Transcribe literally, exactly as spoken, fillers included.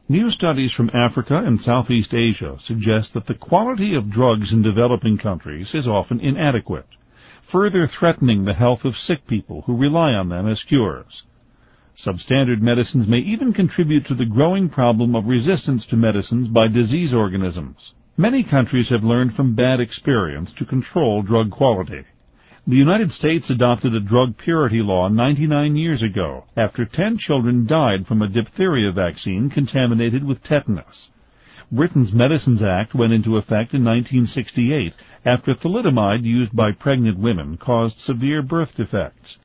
New studies from Africa and Southeast Asia suggest that the quality of drugs in developing countries is often inadequate, further threatening the health of sick people who rely on them as cures. Substandard medicines may even contribute to the growing problem of resistance to medicines by disease organisms. Many countries have learned from bad experience to control drug quality. The United States adopted a drug purity law ninety-nine years ago after ten children died from a diphtheria vaccine contaminated with tetanus. Britain's Medicines Act went into effect in nineteen sixty-eight after thalidomide used by pregnant women caused severe birth defects.